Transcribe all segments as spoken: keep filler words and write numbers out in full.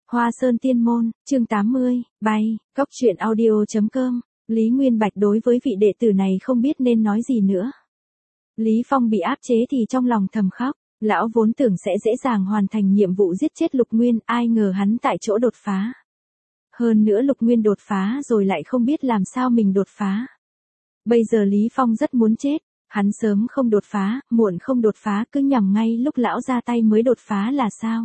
Hoa Sơn Tiên Môn, chương tám mươi, bay, Cóc truyện audio chấm com, Lý Nguyên Bạch đối với vị đệ tử này không biết nên nói gì nữa. Lý Phong bị áp chế thì trong lòng thầm khóc, lão vốn tưởng sẽ dễ dàng hoàn thành nhiệm vụ giết chết Lục Nguyên, ai ngờ hắn tại chỗ đột phá. Hơn nữa Lục Nguyên đột phá rồi lại không biết làm sao mình đột phá. Bây giờ Lý Phong rất muốn chết, hắn sớm không đột phá, muộn không đột phá, cứ nhằm ngay lúc lão ra tay mới đột phá là sao?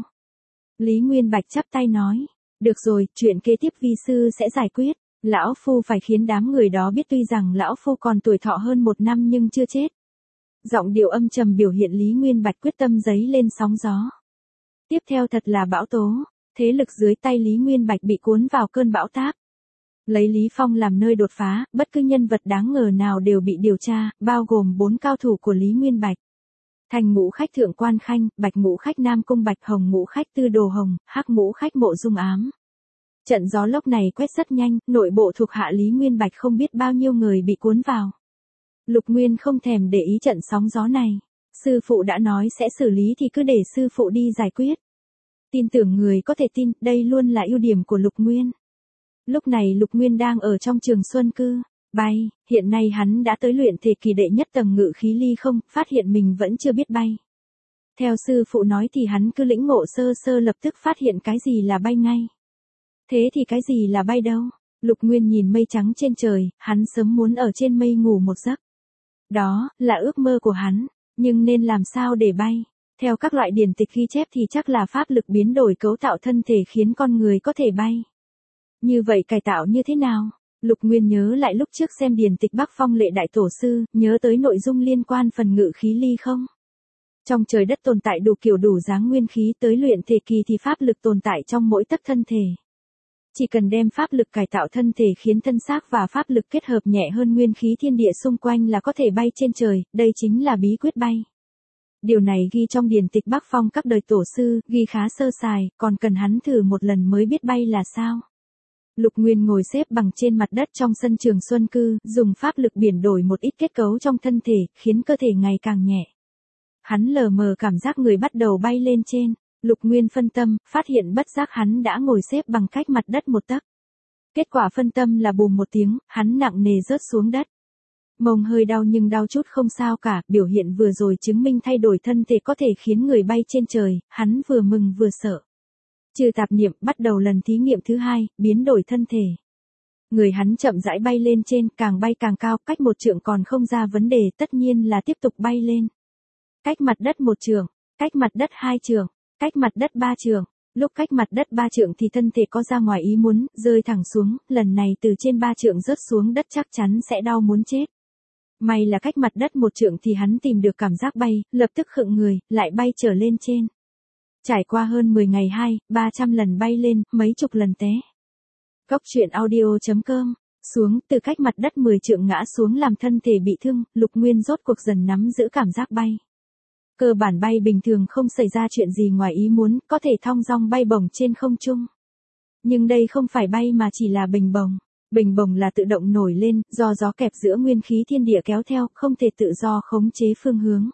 Lý Nguyên Bạch chắp tay nói, được rồi, chuyện kế tiếp vi sư sẽ giải quyết, lão phu phải khiến đám người đó biết tuy rằng lão phu còn tuổi thọ hơn một năm nhưng chưa chết. Giọng điệu âm trầm biểu hiện Lý Nguyên Bạch quyết tâm giấy lên sóng gió. Tiếp theo thật là bão tố, thế lực dưới tay Lý Nguyên Bạch bị cuốn vào cơn bão táp. Lấy Lý Phong làm nơi đột phá, bất cứ nhân vật đáng ngờ nào đều bị điều tra, bao gồm bốn cao thủ của Lý Nguyên Bạch. Thành ngũ khách Thượng Quan Khanh, bạch ngũ khách Nam Cung Bạch, hồng ngũ khách Tư Đồ Hồng, hắc ngũ khách Mộ Dung Ám. Trận gió lốc này quét rất nhanh, nội bộ thuộc hạ Lý Nguyên Bạch không biết bao nhiêu người bị cuốn vào. Lục Nguyên không thèm để ý trận sóng gió này. Sư phụ đã nói sẽ xử lý thì cứ để sư phụ đi giải quyết. Tin tưởng người có thể tin, đây luôn là ưu điểm của Lục Nguyên. Lúc này Lục Nguyên đang ở trong Trường Xuân Cư, bay, hiện nay hắn đã tới luyện thể kỳ đệ nhất tầng ngự khí ly không, phát hiện mình vẫn chưa biết bay. Theo sư phụ nói thì hắn cứ lĩnh ngộ sơ sơ lập tức phát hiện cái gì là bay ngay. Thế thì cái gì là bay đâu? Lục Nguyên nhìn mây trắng trên trời, hắn sớm muốn ở trên mây ngủ một giấc. Đó là ước mơ của hắn, nhưng nên làm sao để bay? Theo các loại điển tịch ghi chép thì chắc là pháp lực biến đổi cấu tạo thân thể khiến con người có thể bay. Như vậy cải tạo như thế nào? Lục Nguyên nhớ lại lúc trước xem điển tịch Bắc Phong Lệ Đại Tổ Sư, nhớ tới nội dung liên quan phần ngự khí ly không? Trong trời đất tồn tại đủ kiểu đủ dáng nguyên khí, tới luyện thể kỳ thì pháp lực tồn tại trong mỗi tấc thân thể. Chỉ cần đem pháp lực cải tạo thân thể khiến thân xác và pháp lực kết hợp nhẹ hơn nguyên khí thiên địa xung quanh là có thể bay trên trời, đây chính là bí quyết bay. Điều này ghi trong điển tịch Bắc Phong các đời tổ sư, ghi khá sơ sài, còn cần hắn thử một lần mới biết bay là sao. Lục Nguyên ngồi xếp bằng trên mặt đất trong sân Trường Xuân Cư, dùng pháp lực biển đổi một ít kết cấu trong thân thể, khiến cơ thể ngày càng nhẹ. Hắn lờ mờ cảm giác người bắt đầu bay lên trên. Lục Nguyên phân tâm, phát hiện bất giác hắn đã ngồi xếp bằng cách mặt đất một tấc. Kết quả phân tâm là bùm một tiếng, hắn nặng nề rớt xuống đất. Mông hơi đau nhưng đau chút không sao cả, biểu hiện vừa rồi chứng minh thay đổi thân thể có thể khiến người bay trên trời, hắn vừa mừng vừa sợ. Trừ tạp niệm, bắt đầu lần thí nghiệm thứ hai, biến đổi thân thể. Người hắn chậm rãi bay lên trên, càng bay càng cao, cách một trượng còn không ra vấn đề, tất nhiên là tiếp tục bay lên. Cách mặt đất một trượng, cách mặt đất hai trượng, cách mặt đất ba trượng. Lúc cách mặt đất ba trượng thì thân thể có ra ngoài ý muốn, rơi thẳng xuống, lần này từ trên ba trượng rớt xuống đất chắc chắn sẽ đau muốn chết. May là cách mặt đất một trượng thì hắn tìm được cảm giác bay, lập tức khựng người, lại bay trở lên trên. Trải qua hơn mười ngày hai, ba trăm lần bay lên, mấy chục lần té. Cóc truyện audio chấm com, xuống, từ cách mặt đất mười trượng ngã xuống làm thân thể bị thương, Lục Nguyên rốt cuộc dần nắm giữ cảm giác bay. Cơ bản bay bình thường không xảy ra chuyện gì ngoài ý muốn, có thể thong dong bay bổng trên không trung. Nhưng đây không phải bay mà chỉ là bình bổng. Bình bổng là tự động nổi lên, do gió kẹp giữa nguyên khí thiên địa kéo theo, không thể tự do khống chế phương hướng.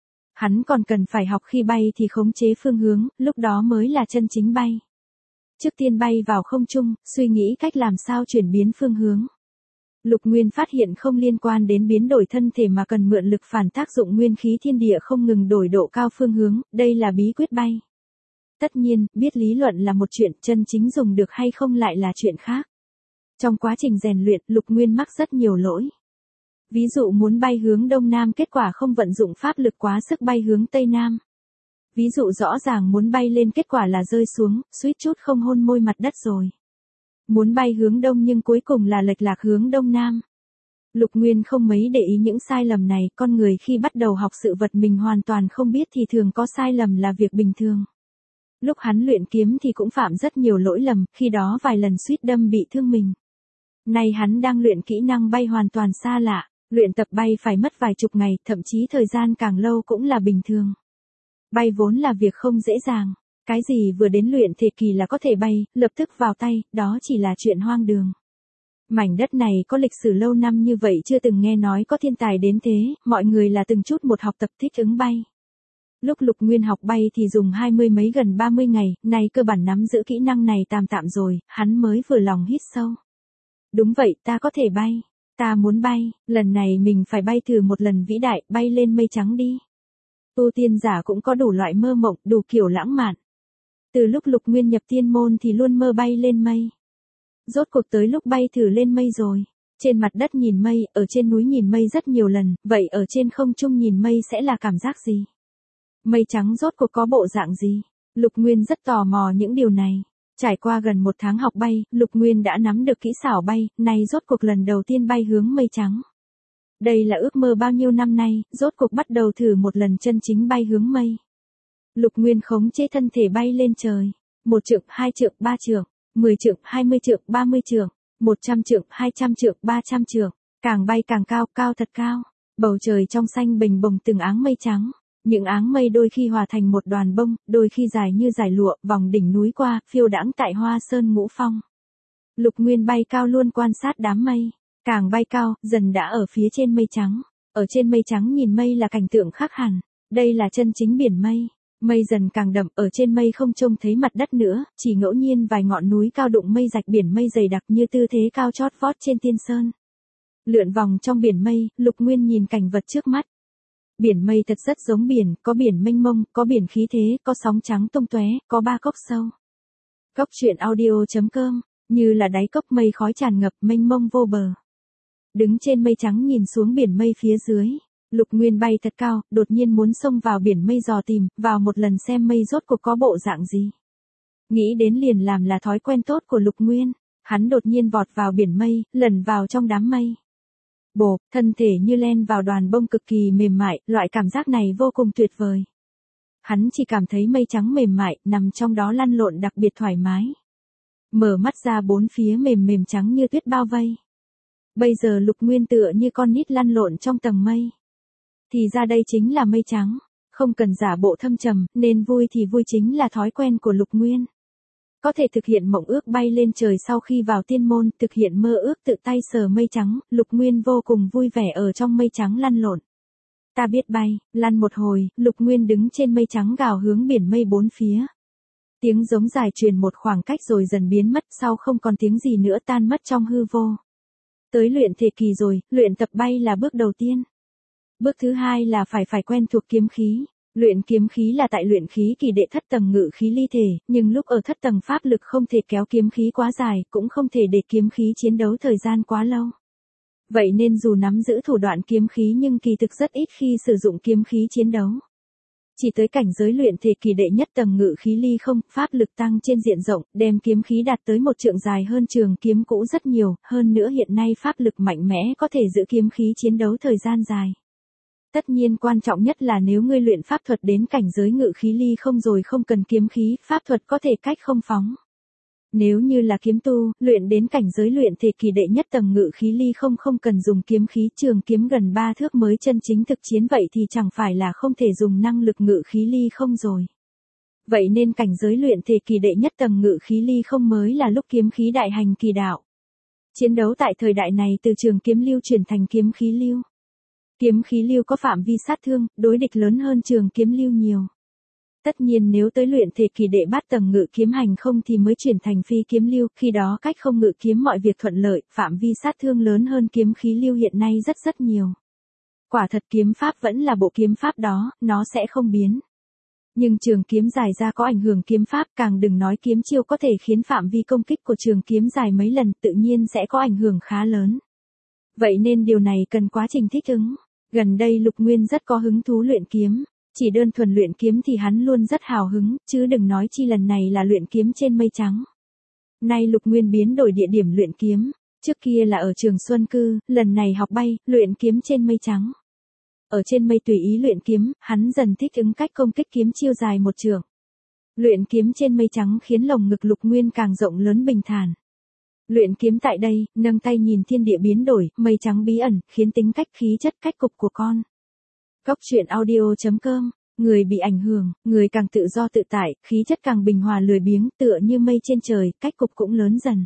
Hắn còn cần phải học khi bay thì khống chế phương hướng, lúc đó mới là chân chính bay. Trước tiên bay vào không trung, suy nghĩ cách làm sao chuyển biến phương hướng. Lục Nguyên phát hiện không liên quan đến biến đổi thân thể mà cần mượn lực phản tác dụng nguyên khí thiên địa không ngừng đổi độ cao phương hướng, đây là bí quyết bay. Tất nhiên, biết lý luận là một chuyện, chân chính dùng được hay không lại là chuyện khác. Trong quá trình rèn luyện, Lục Nguyên mắc rất nhiều lỗi. Ví dụ muốn bay hướng Đông Nam kết quả không vận dụng pháp lực quá sức bay hướng Tây Nam. Ví dụ rõ ràng muốn bay lên kết quả là rơi xuống, suýt chút không hôn môi mặt đất rồi. Muốn bay hướng Đông nhưng cuối cùng là lệch lạc hướng Đông Nam. Lục Nguyên không mấy để ý những sai lầm này, con người khi bắt đầu học sự vật mình hoàn toàn không biết thì thường có sai lầm là việc bình thường. Lúc hắn luyện kiếm thì cũng phạm rất nhiều lỗi lầm, khi đó vài lần suýt đâm bị thương mình. Nay hắn đang luyện kỹ năng bay hoàn toàn xa lạ, luyện tập bay phải mất vài chục ngày, thậm chí thời gian càng lâu cũng là bình thường. Bay vốn là việc không dễ dàng, cái gì vừa đến luyện thể kỳ là có thể bay, lập tức vào tay, đó chỉ là chuyện hoang đường. Mảnh đất này có lịch sử lâu năm như vậy chưa từng nghe nói có thiên tài đến thế, mọi người là từng chút một học tập thích ứng bay. Lúc Lục Nguyên học bay thì dùng hai mươi mấy gần ba mươi ngày, nay cơ bản nắm giữ kỹ năng này tạm tạm rồi, hắn mới vừa lòng hít sâu. Đúng vậy, ta có thể bay. Ta muốn bay, lần này mình phải bay thử một lần vĩ đại, bay lên mây trắng đi. Tu tiên giả cũng có đủ loại mơ mộng, đủ kiểu lãng mạn. Từ lúc Lục Nguyên nhập tiên môn thì luôn mơ bay lên mây. Rốt cuộc tới lúc bay thử lên mây rồi. Trên mặt đất nhìn mây, ở trên núi nhìn mây rất nhiều lần, vậy ở trên không trung nhìn mây sẽ là cảm giác gì? Mây trắng rốt cuộc có bộ dạng gì? Lục Nguyên rất tò mò những điều này. Trải qua gần một tháng học bay, Lục Nguyên đã nắm được kỹ xảo bay, nay rốt cuộc lần đầu tiên bay hướng mây trắng. Đây là ước mơ bao nhiêu năm nay, rốt cuộc bắt đầu thử một lần chân chính bay hướng mây. Lục Nguyên khống chế thân thể bay lên trời. Một trượng, hai trượng, ba trượng, mười trượng, hai mươi trượng, ba mươi trượng, một trăm trượng, hai trăm trượng, ba trăm trượng. Càng bay càng cao, cao thật cao. Bầu trời trong xanh bình bồng từng áng mây trắng. Những áng mây đôi khi hòa thành một đoàn bông, đôi khi dài như dải lụa, vòng đỉnh núi qua, phiêu đãng tại Hoa Sơn Ngũ Phong. Lục Nguyên bay cao luôn quan sát đám mây. Càng bay cao, dần đã ở phía trên mây trắng. Ở trên mây trắng nhìn mây là cảnh tượng khác hẳn. Đây là chân chính biển mây. Mây dần càng đậm, ở trên mây không trông thấy mặt đất nữa, chỉ ngẫu nhiên vài ngọn núi cao đụng mây rạch biển mây dày đặc như tư thế cao chót vót trên tiên sơn. Lượn vòng trong biển mây, Lục Nguyên nhìn cảnh vật trước mắt. Biển mây thật rất giống biển, có biển mênh mông, có biển khí thế, có sóng trắng tung tóe, có ba cốc sâu. Cốc truyện audio chấm com, như là đáy cốc mây khói tràn ngập mênh mông vô bờ. Đứng trên mây trắng nhìn xuống biển mây phía dưới, Lục Nguyên bay thật cao, đột nhiên muốn xông vào biển mây dò tìm, vào một lần xem mây rốt cuộc có bộ dạng gì. Nghĩ đến liền làm là thói quen tốt của Lục Nguyên, hắn đột nhiên vọt vào biển mây, lẩn vào trong đám mây. Bộp, thân thể như len vào đoàn bông cực kỳ mềm mại, loại cảm giác này vô cùng tuyệt vời. Hắn chỉ cảm thấy mây trắng mềm mại, nằm trong đó lăn lộn đặc biệt thoải mái. Mở mắt ra bốn phía mềm mềm trắng như tuyết bao vây. Bây giờ Lục Nguyên tựa như con nít lăn lộn trong tầng mây. Thì ra đây chính là mây trắng, không cần giả bộ thâm trầm, nên vui thì vui chính là thói quen của Lục Nguyên. Có thể thực hiện mộng ước bay lên trời sau khi vào tiên môn, thực hiện mơ ước tự tay sờ mây trắng, Lục Nguyên vô cùng vui vẻ ở trong mây trắng lăn lộn. Ta biết bay, lăn một hồi, Lục Nguyên đứng trên mây trắng gào hướng biển mây bốn phía. Tiếng giống dài truyền một khoảng cách rồi dần biến mất, sau không còn tiếng gì nữa tan mất trong hư vô. Tới luyện thể kỳ rồi, luyện tập bay là bước đầu tiên. Bước thứ hai là phải phải quen thuộc kiếm khí. Luyện kiếm khí là tại luyện khí kỳ đệ thất tầng ngự khí ly thể, nhưng lúc ở thất tầng pháp lực không thể kéo kiếm khí quá dài, cũng không thể để kiếm khí chiến đấu thời gian quá lâu. Vậy nên dù nắm giữ thủ đoạn kiếm khí nhưng kỳ thực rất ít khi sử dụng kiếm khí chiến đấu. Chỉ tới cảnh giới luyện thể kỳ đệ nhất tầng ngự khí ly không, pháp lực tăng trên diện rộng, đem kiếm khí đạt tới một trượng dài hơn trường kiếm cũ rất nhiều, hơn nữa hiện nay pháp lực mạnh mẽ có thể giữ kiếm khí chiến đấu thời gian dài. Tất nhiên quan trọng nhất là nếu ngươi luyện pháp thuật đến cảnh giới ngự khí ly không rồi không cần kiếm khí, pháp thuật có thể cách không phóng. Nếu như là kiếm tu, luyện đến cảnh giới luyện thể kỳ đệ nhất tầng ngự khí ly không không cần dùng kiếm khí, trường kiếm gần ba thước mới chân chính thực chiến, vậy thì chẳng phải là không thể dùng năng lực ngự khí ly không rồi. Vậy nên cảnh giới luyện thể kỳ đệ nhất tầng ngự khí ly không mới là lúc kiếm khí đại hành kỳ đạo. Chiến đấu tại thời đại này từ trường kiếm lưu chuyển thành kiếm khí lưu. Kiếm khí lưu có phạm vi sát thương, đối địch lớn hơn trường kiếm lưu nhiều. Tất nhiên nếu tới luyện thể kỳ đệ bát tầng ngự kiếm hành không thì mới chuyển thành phi kiếm lưu, khi đó cách không ngự kiếm mọi việc thuận lợi, phạm vi sát thương lớn hơn kiếm khí lưu hiện nay rất rất nhiều. Quả thật kiếm pháp vẫn là bộ kiếm pháp đó, nó sẽ không biến. Nhưng trường kiếm dài ra có ảnh hưởng kiếm pháp, càng đừng nói kiếm chiêu có thể khiến phạm vi công kích của trường kiếm dài mấy lần, tự nhiên sẽ có ảnh hưởng khá lớn. Vậy nên điều này cần quá trình thích ứng. Gần đây Lục Nguyên rất có hứng thú luyện kiếm, chỉ đơn thuần luyện kiếm thì hắn luôn rất hào hứng, chứ đừng nói chi lần này là luyện kiếm trên mây trắng. Nay Lục Nguyên biến đổi địa điểm luyện kiếm, trước kia là ở Trường Xuân Cư, lần này học bay, luyện kiếm trên mây trắng. Ở trên mây tùy ý luyện kiếm, hắn dần thích ứng cách công kích kiếm chiêu dài một trượng. Luyện kiếm trên mây trắng khiến lồng ngực Lục Nguyên càng rộng lớn bình thản. Luyện kiếm tại đây, nâng tay nhìn thiên địa biến đổi, mây trắng bí ẩn, khiến tính cách khí chất cách cục của con. Cốc truyện audio chấm com, người bị ảnh hưởng, người càng tự do tự tại, khí chất càng bình hòa lười biếng, tựa như mây trên trời, cách cục cũng lớn dần.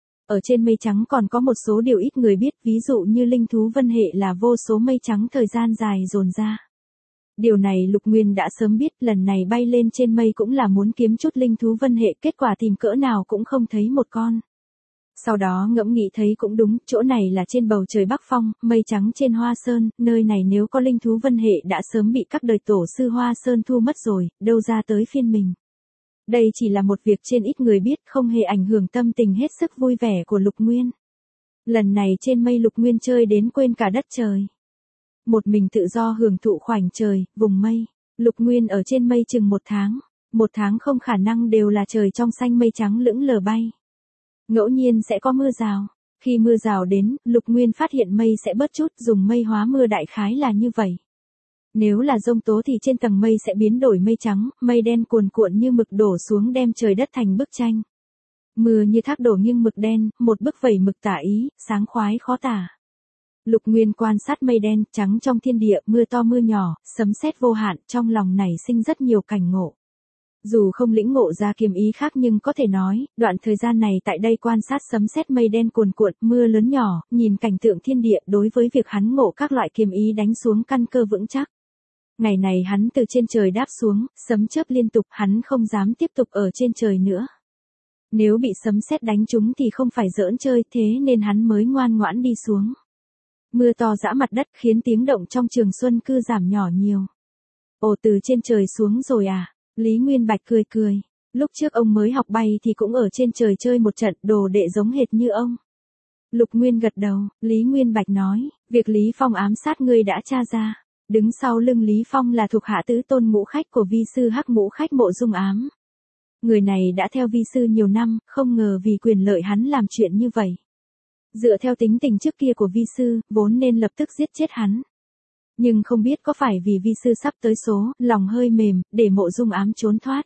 Ở trên mây trắng còn có một số điều ít người biết, ví dụ như linh thú vân hệ là vô số mây trắng thời gian dài dồn ra. Điều này Lục Nguyên đã sớm biết, lần này bay lên trên mây cũng là muốn kiếm chút linh thú vân hệ, kết quả tìm cỡ nào cũng không thấy một con. Sau đó ngẫm nghĩ thấy cũng đúng, chỗ này là trên bầu trời Bắc Phong, mây trắng trên Hoa Sơn, nơi này nếu có linh thú vân hệ đã sớm bị các đời tổ sư Hoa Sơn thu mất rồi, đâu ra tới phiên mình. Đây chỉ là một việc trên ít người biết, không hề ảnh hưởng tâm tình hết sức vui vẻ của Lục Nguyên. Lần này trên mây Lục Nguyên chơi đến quên cả đất trời. Một mình tự do hưởng thụ khoảnh trời, vùng mây. Lục Nguyên ở trên mây chừng một tháng. Một tháng không khả năng đều là trời trong xanh mây trắng lững lờ bay. Ngẫu nhiên sẽ có mưa rào. Khi mưa rào đến, Lục Nguyên phát hiện mây sẽ bớt chút, dùng mây hóa mưa đại khái là như vậy. Nếu là giông tố thì trên tầng mây sẽ biến đổi mây trắng, mây đen cuồn cuộn như mực đổ xuống đem trời đất thành bức tranh. Mưa như thác đổ nghiêng mực đen, một bức vẩy mực tả ý, sáng khoái khó tả. Lục Nguyên quan sát mây đen, trắng trong thiên địa, mưa to mưa nhỏ, sấm sét vô hạn, trong lòng nảy sinh rất nhiều cảnh ngộ. Dù không lĩnh ngộ ra kiếm ý khác nhưng có thể nói, đoạn thời gian này tại đây quan sát sấm sét mây đen cuồn cuộn, mưa lớn nhỏ, nhìn cảnh tượng thiên địa đối với việc hắn ngộ các loại kiếm ý đánh xuống căn cơ vững chắc. Ngày này hắn từ trên trời đáp xuống, sấm chớp liên tục, hắn không dám tiếp tục ở trên trời nữa. Nếu bị sấm sét đánh trúng thì không phải giỡn chơi, thế nên hắn mới ngoan ngoãn đi xuống. Mưa to dã mặt đất khiến tiếng động trong Trường Xuân Cư giảm nhỏ nhiều. Ồ, từ trên trời xuống rồi à? Lý Nguyên Bạch cười cười. Lúc trước ông mới học bay thì cũng ở trên trời chơi một trận, đồ đệ giống hệt như ông. Lục Nguyên gật đầu, Lý Nguyên Bạch nói, việc Lý Phong ám sát ngươi đã tra ra. Đứng sau lưng Lý Phong là thuộc hạ tứ tôn ngũ khách của vi sư Hắc Ngũ Khách Mộ Dung Ám. Người này đã theo vi sư nhiều năm, không ngờ vì quyền lợi hắn làm chuyện như vậy. Dựa theo tính tình trước kia của vi sư, vốn nên lập tức giết chết hắn. Nhưng không biết có phải vì vi sư sắp tới số, lòng hơi mềm, để Mộ Dung Ám trốn thoát.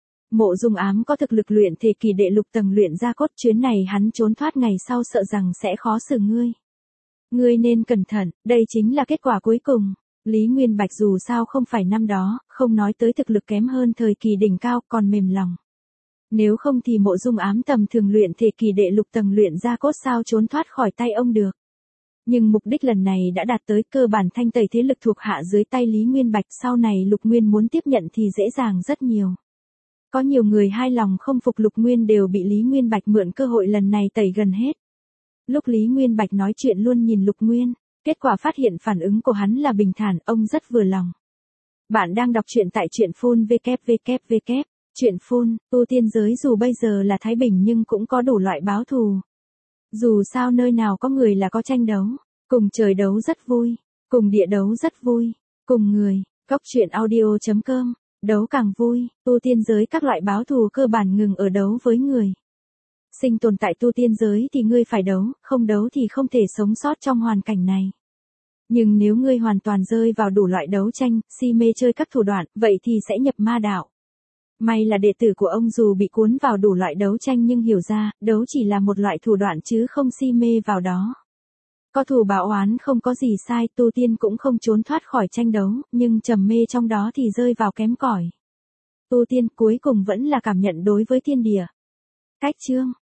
Mộ Dung Ám có thực lực luyện thể kỳ đệ lục tầng luyện ra cốt, chuyến này hắn trốn thoát ngày sau sợ rằng sẽ khó xử ngươi. Ngươi nên cẩn thận, đây chính là kết quả cuối cùng. Lý Nguyên Bạch dù sao không phải năm đó, không nói tới thực lực kém hơn thời kỳ đỉnh cao, còn mềm lòng. Nếu không thì Mộ Dung Ám tầm thường luyện thể kỳ đệ lục tầng luyện ra cốt sao trốn thoát khỏi tay ông được. Nhưng mục đích lần này đã đạt tới, cơ bản thanh tẩy thế lực thuộc hạ dưới tay Lý Nguyên Bạch, sau này Lục Nguyên muốn tiếp nhận thì dễ dàng rất nhiều. Có nhiều người hai lòng không phục Lục Nguyên đều bị Lý Nguyên Bạch mượn cơ hội lần này tẩy gần hết. Lúc Lý Nguyên Bạch nói chuyện luôn nhìn Lục Nguyên, kết quả phát hiện phản ứng của hắn là bình thản, ông rất vừa lòng. Bạn đang đọc truyện tại truyện phun vê kép vê kép vê kép. Truyện phun, tu tiên giới dù bây giờ là thái bình nhưng cũng có đủ loại báo thù. Dù sao nơi nào có người là có tranh đấu, cùng trời đấu rất vui, cùng địa đấu rất vui, cùng người, góc truyện audio chấm com, đấu càng vui, tu tiên giới các loại báo thù cơ bản ngừng ở đấu với người. Sinh tồn tại tu tiên giới thì ngươi phải đấu, không đấu thì không thể sống sót trong hoàn cảnh này. Nhưng nếu ngươi hoàn toàn rơi vào đủ loại đấu tranh, si mê chơi các thủ đoạn, vậy thì sẽ nhập ma đạo. May là đệ tử của ông dù bị cuốn vào đủ loại đấu tranh nhưng hiểu ra, đấu chỉ là một loại thủ đoạn chứ không si mê vào đó. Có thù báo oán không có gì sai, tu tiên cũng không trốn thoát khỏi tranh đấu, nhưng trầm mê trong đó thì rơi vào kém cỏi. Tu tiên cuối cùng vẫn là cảm nhận đối với thiên địa. Cách chương